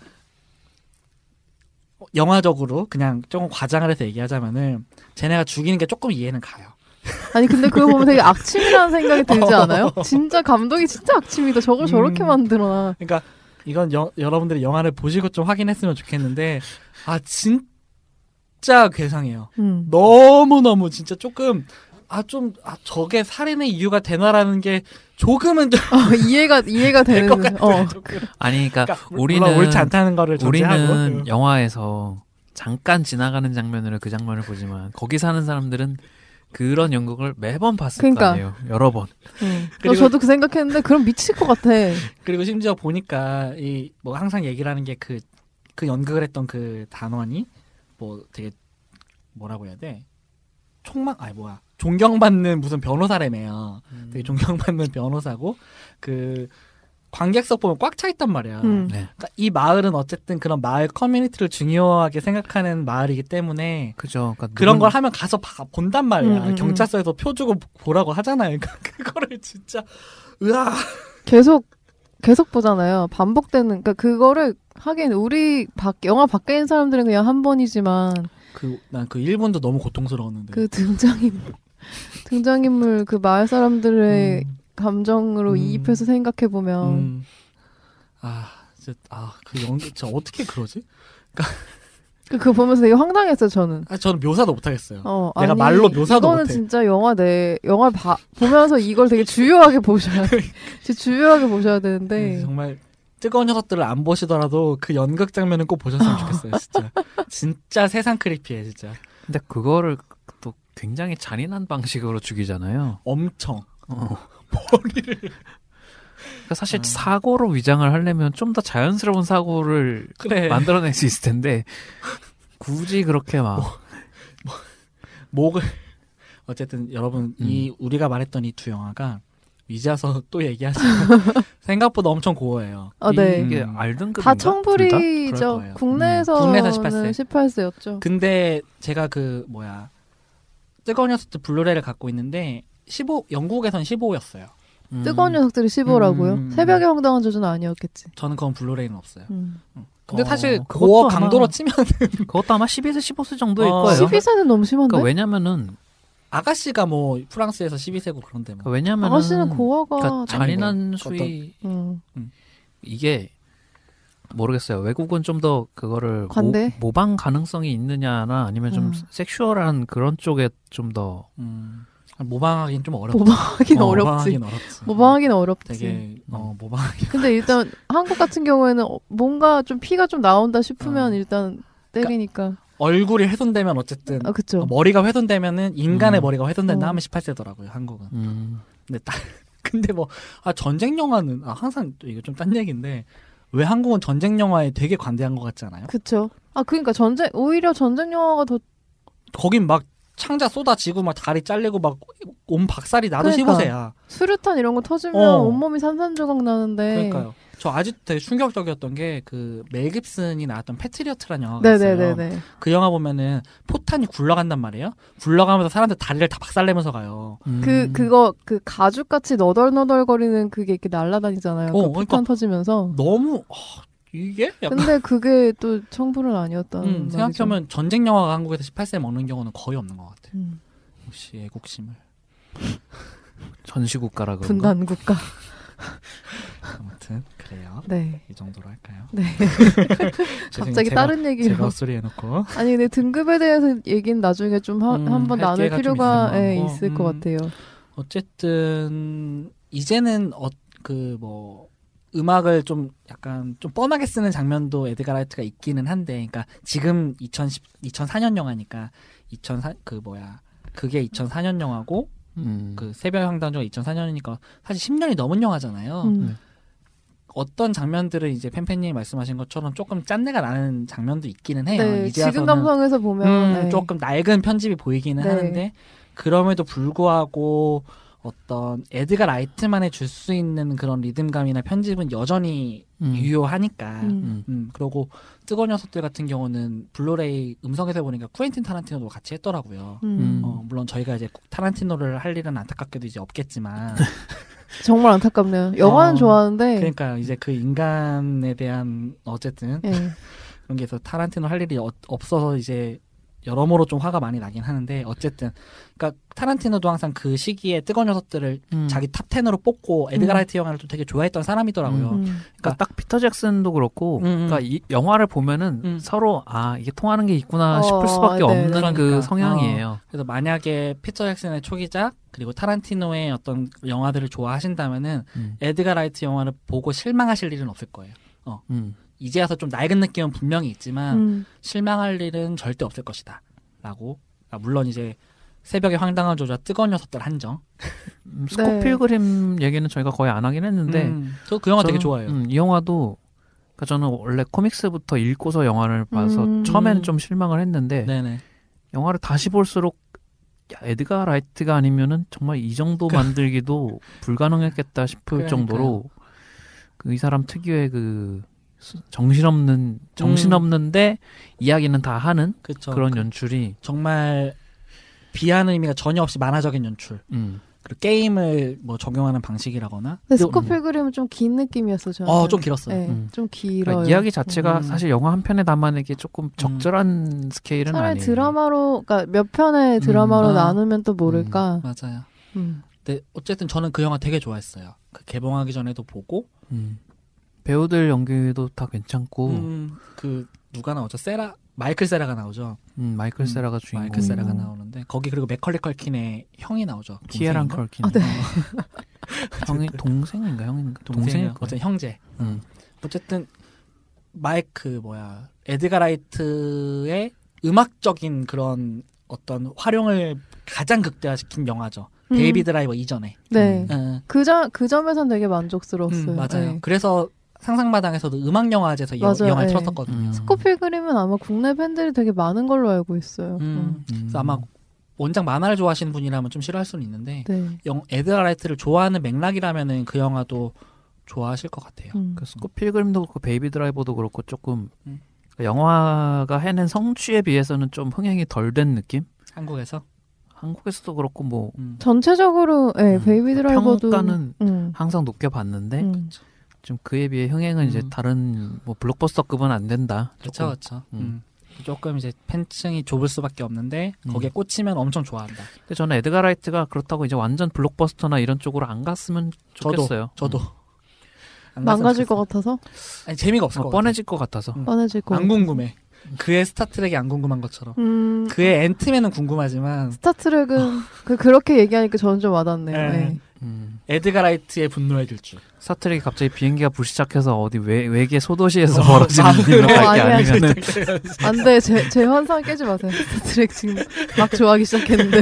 영화적으로 그냥 조금 과장을 해서 얘기하자면은 쟤네가 죽이는 게 조금 이해는 가요. 아니 근데 그거 보면 되게 악취미라는 생각이 들지 않아요? 진짜 감독이 진짜 악취미다. 저걸 저렇게 만들어놔. 그러니까 이건 여러분들이 영화를 보시고 좀 확인했으면 좋겠는데 진짜 괴상해요. 너무너무 진짜 조금 저게 살인의 이유가 되나라는 게 조금은 좀 이해가 되는 것 같아요. 아니 그러니까 우리는 옳지 않다는 거를 전제하고 우리는 영화에서 잠깐 지나가는 장면으로 그 장면을 보지만 거기 사는 사람들은 그런 연극을 매번 봤을 거 아니에요. 여러 번. 그리고 저도 그 생각했는데 그럼 미칠 것 같아. 그리고 심지어 보니까 뭐 항상 얘기를 하는 게 그 연극을 했던 그 단원이 뭐 되게 뭐라고 해야 돼? 존경받는 무슨 변호사라며요. 되게 존경받는 변호사고 그 관객석 보면 꽉 차 있단 말이야. 네. 그러니까 이 마을은 어쨌든 그런 마을 커뮤니티를 중요하게 생각하는 마을이기 때문에 그죠. 그러니까 그런 걸 하면 가서 본단 말이야. 경찰서에서 표 주고 보라고 하잖아요. 그러니까 그거를 진짜 계속 보잖아요. 반복되는 그러니까 그거를 하긴 우리 영화 밖에 있는 사람들은 그냥 한 번이지만 난 그 1분도 너무 고통스러웠는데 그 등장인물 그 마을 사람들의 감정으로 이입해서 생각해보면 그 연기 진짜 어떻게 그러지? 그거 보면서 되게 황당했어요. 저는 묘사도 못하겠어요. 내가 말로 묘사도 이거는 못해. 진짜 영화 보면서 이걸 되게 주요하게 보셔야 돼. 주요하게 보셔야 되는데 정말 뜨거운 녀석들을 안 보시더라도 그 연극 장면은 꼭 보셨으면 좋겠어요. 진짜 세상 크리피해 진짜. 근데 그거를 또 굉장히 잔인한 방식으로 죽이잖아요. 엄청 머리를. 그러니까 사실 사고로 위장을 하려면 좀 더 자연스러운 사고를 만들어낼 수 있을 텐데 굳이 그렇게 목을 어쨌든 여러분 우리가 말했던 이 두 영화가 이제 와서 또 얘기하시면 생각보다 엄청 고어해요. 네. 이게 R등급인가? 다 청불이죠. 국내에서는 18세였죠. 근데 제가 뜨거운 녀석들 블루레이를 갖고 있는데 영국에선 15였어요. 뜨거운 녀석들이 15라고요? 새벽의 황당한 저주는 아니었겠지. 저는 그건 블루레이는 없어요. 근데 사실 고어 강도로 치면 그것도 아마 12세 15세 정도일 거예요. 12세는 너무 심한데? 그러니까 왜냐면은 아가씨가 뭐 프랑스에서 12세고 그런데 뭐. 왜냐면은 아가씨는 고어가 그러니까 잔인한 수위 이게 모르겠어요. 외국은 좀 더 그거를 모방 가능성이 있느냐나 아니면 좀 섹슈얼한 그런 쪽에 좀 더 모방하기는 좀 어렵지. 모방하기는 어렵지. 되게 모방하기. 근데 일단 한국 같은 경우에는 뭔가 좀 피가 좀 나온다 싶으면 일단 때리니까. 얼굴이 훼손되면 어쨌든 그쵸. 머리가 훼손되면은 인간의 머리가 훼손된다 어. 하면 18세더라고요, 한국은. 근데 뭐 전쟁 영화는 항상 또 이거 좀 딴 얘기인데 왜 한국은 전쟁 영화에 되게 관대한 것 같지 않아요? 그쵸. 그러니까 오히려 전쟁 영화가 더 거긴 막 창자 쏟아지고 막 다리 잘리고 막 온 박살이 나도 그러니까. 15세야. 수류탄 이런 거 터지면 온몸이 산산조각 나는데. 그러니까요. 저 아직도 되게 충격적이었던 게 그 멜 깁슨이 나왔던 패트리어트라는 영화가 있어요. 네네네네. 그 영화 보면은 포탄이 굴러간단 말이에요. 굴러가면서 사람들 다리를 다 박살내면서 가요. 그거 가죽같이 너덜너덜거리는 그게 이렇게 날아다니잖아요. 그 포탄 그러니까 터지면서. 너무 이게? 약간 근데 그게 또 청불은 아니었다는 생각해보면 전쟁 영화가 한국에서 18세 먹는 경우는 거의 없는 것 같아. 역시 애국심을. 전시국가라 그런가? 분단국가. 아무튼 그래요. 네. 이 정도로 할까요? 네. 갑자기 다른 얘기로. 제가 헛소리 해놓고. 아니 근데 등급에 대해서 얘기는 나중에 좀 한번 나눌 필요가 있을 것 같아요. 어쨌든 이제는 음악을 좀 약간 좀 뻔하게 쓰는 장면도 에드가 라이트가 있기는 한데, 그러니까 지금 2004년 영화니까 그게 2004년 영화고 그 새벽 향당조가 2004년이니까 사실 10년이 넘은 영화잖아요. 어떤 장면들은 이제 팬팬님이 말씀하신 것처럼 조금 짠내가 나는 장면도 있기는 해요. 네, 지금 감성에서 보면 조금 낡은 편집이 보이기는 하는데 그럼에도 불구하고 어떤 에드가 라이트만에 줄 수 있는 그런 리듬감이나 편집은 여전히 유효하니까. 그리고 뜨거운 녀석들 같은 경우는 블루레이 음성에서 보니까 쿠엔틴 타란티노도 같이 했더라고요. 물론 저희가 이제 타란티노를 할 일은 안타깝게도 이제 없겠지만. 정말 안타깝네요. 영화는 좋아하는데. 그러니까 이제 그 인간에 대한 어쨌든 그런 게 있어서 타란티노 할 일이 없어서 이제 여러모로 좀 화가 많이 나긴 하는데 어쨌든 그러니까 타란티노도 항상 그 시기에 뜨거운 녀석들을 자기 탑 10으로 뽑고 에드가 라이트 영화를 또 되게 좋아했던 사람이더라고요. 그러니까 딱 피터 잭슨도 그렇고 그러니까 이 영화를 보면은 서로 이게 통하는 게 있구나 싶을 수밖에 없는 그러니까. 그 성향이에요. 그래서 만약에 피터 잭슨의 초기작 그리고 타란티노의 어떤 영화들을 좋아하신다면은 에드가 라이트 영화를 보고 실망하실 일은 없을 거예요. 이제 와서 좀 낡은 느낌은 분명히 있지만 실망할 일은 절대 없을 것이다 라고. 물론 이제 새벽의 황당한 조자 뜨거운 녀석들 한정. 스콧 필그림 얘기는 저희가 거의 안 하긴 했는데 저 그 영화 되게 좋아해요. 이 영화도 그러니까 저는 원래 코믹스부터 읽고서 영화를 봐서 처음에는 좀 실망을 했는데 영화를 다시 볼수록 에드가 라이트가 아니면은 정말 이 정도 만들기도 불가능했겠다 싶을 정도로 이 사람 특유의 그 정신없는데 이야기는 다 하는 그런 연출이 정말 비하는 의미가 전혀 없이 만화적인 연출. 그리고 게임을 뭐 적용하는 방식이라거나. 근데 스콧 필그림은 좀 긴 느낌이었어 저는. 좀 길었어요. 네, 좀 길어요. 그러니까 이야기 자체가 사실 영화 한 편에 담아내기 조금 적절한 스케일은 차라리 아니에요. 드라마로, 그러니까 몇 편의 드라마로 나누면 또 모를까. 맞아요. 근데 어쨌든 저는 그 영화 되게 좋아했어요. 그 개봉하기 전에도 보고. 배우들 연기도 다 괜찮고. 그 누가 나오죠? 마이클 세라가 나오죠. 마이클 세라가 주인공. 마이클 세라가 나오는데 거기 그리고 맥컬리 컬킨의 형이 나오죠. 키에란 컬킨. 형이 동생인가 형인가? 동생일 어쨌든 형제. 어쨌든 에드가 라이트의 음악적인 그런 어떤 활용을 가장 극대화시킨 영화죠. 베이비 드라이버 이전에. 네. 그 점에선 되게 만족스러웠어요. 맞아요. 그래서 상상마당에서도 음악영화제에서 이 영화를 틀었었거든요. 스콧 필그림은 아마 국내 팬들이 되게 많은 걸로 알고 있어요. 그래서 아마 원작 만화를 좋아하시는 분이라면 좀 싫어할 수는 있는데 에드가 라이트를 좋아하는 맥락이라면은 그 영화도 좋아하실 것 같아요. 그 스콧 필그림도 그렇고 베이비 드라이버도 그렇고 조금 영화가 해낸 성취에 비해서는 좀 흥행이 덜 된 느낌? 한국에서도 그렇고 뭐 전체적으로 베이비 드라이버도 평가는 항상 높게 봤는데 좀 그에 비해 흥행은 이제 다른 뭐 블록버스터급은 안 된다. 그렇죠. 조금 이제 팬층이 좁을 수밖에 없는데 거기에 꽂히면 엄청 좋아한다. 근데 저는 에드가 라이트가 그렇다고 이제 완전 블록버스터나 이런 쪽으로 안 갔으면 좋겠어요. 저도 망가질 것 같아서? 아니 재미가 없을 것 같아. 뻔해질 것 같아서. 뻔해질 것 안 궁금해. 그의 스타트랙이 안 궁금한 것처럼. 그의 앤트맨은 궁금하지만 스타트랙은 그렇게 얘기하니까 저는 좀 와닿네요. 에드가 라이트의 분노의 질주. 스타트rek이 갑자기 비행기가 불시착해서 어디 외계 소도시에서 벌어지는 일밖에 아니면은 안돼 제 환상 깨지 마세요. 스타트렉 지금 막 좋아하기 시작했는데.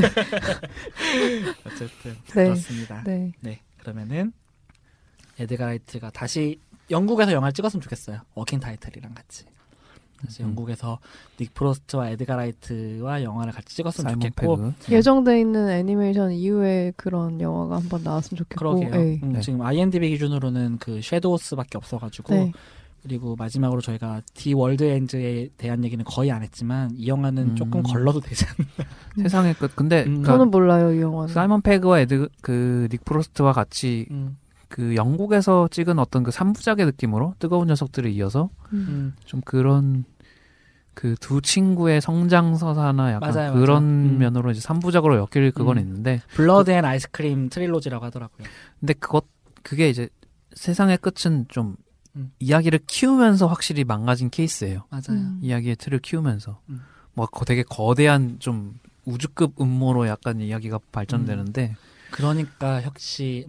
어쨌든 네. 그렇습니다. 네. 네, 그러면은 에드가 라이트가 다시 영국에서 영화를 찍었으면 좋겠어요. 워킹 타이틀이랑 같이. 다시 영국에서 닉 프로스트와 에드가 라이트와 영화를 같이 찍었으면 사이먼 좋겠고. 페그. 예정돼 있는 애니메이션 이후에 그런 영화가 한번 나왔으면 좋겠고. 그러게요. 네. 네. 지금 IMDb 기준으로는 그 섀도우스밖에 없어가지고. 네. 그리고 마지막으로 저희가 디 월드 엔즈에 대한 얘기는 거의 안 했지만 이 영화는 조금 걸러도 되지 않나. 세상의 끝. 근데 그러니까 저는 몰라요 이 영화는. 사이먼 페그와 닉 프로스트와 같이 그 영국에서 찍은 어떤 그 3부작의 느낌으로 뜨거운 녀석들을 이어서 좀 그런 그 두 친구의 성장서사나 약간 맞아요, 그런 맞아요. 면으로 이제 3부작으로 엮일 그건 있는데 블러드 앤 아이스크림 트릴로지라고 하더라고요. 근데 그게 이제 세상의 끝은 좀 이야기를 키우면서 확실히 망가진 케이스예요. 맞아요. 이야기의 틀을 키우면서 뭐 되게 거대한 좀 우주급 음모로 약간 이야기가 발전되는데 그러니까 역시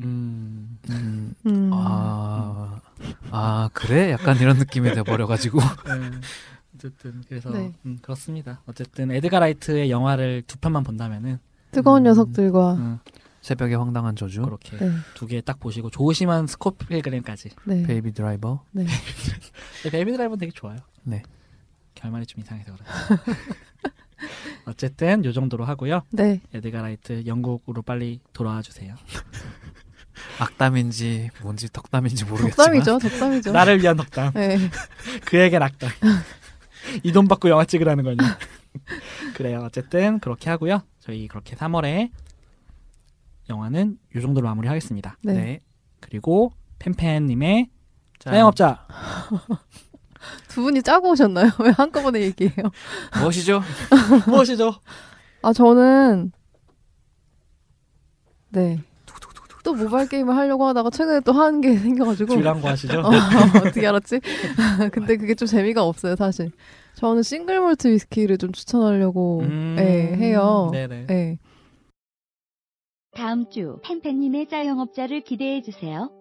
그래? 약간 이런 느낌이 돼버려가지고 어쨌든 그래서 네. 그렇습니다. 어쨌든 에드가 라이트의 영화를 두 편만 본다면은 뜨거운 녀석들과 새벽의 황당한 저주, 그렇게 네. 두 개 딱 보시고 좋으시면 스콧 필그램까지. 네. 베이비 드라이버. 네. 베이비 드라이버는 되게 좋아요. 네. 결말이 좀 이상해서 그래요. 어쨌든 요 정도로 하고요. 네. 에드가 라이트 영국으로 빨리 돌아와 주세요. 악담인지 뭔지 덕담인지 모르겠지만 덕담이죠. 나를 위한 덕담. 네. 그에겐 악담. 이 돈 받고 영화 찍으라는 거냐. 그래요. 어쨌든 그렇게 하고요. 저희 그렇게 3월에 영화는 요 정도로 마무리하겠습니다. 네. 네. 그리고 팬팬님의 자영업자. 두 분이 짜고 오셨나요? 왜 한꺼번에 얘기해요? 무엇이죠? 무엇이죠? 저는 네. 또 모바일 게임을 하려고 하다가 최근에 또 하는 게 생겨가지고 줄랑고 하시죠? 어떻게 알았지? 근데 그게 좀 재미가 없어요 사실. 저는 싱글 몰트 위스키를 좀 추천하려고 해요. 네네. 네. 다음 주 팬팬님의 자영업자를 기대해 주세요.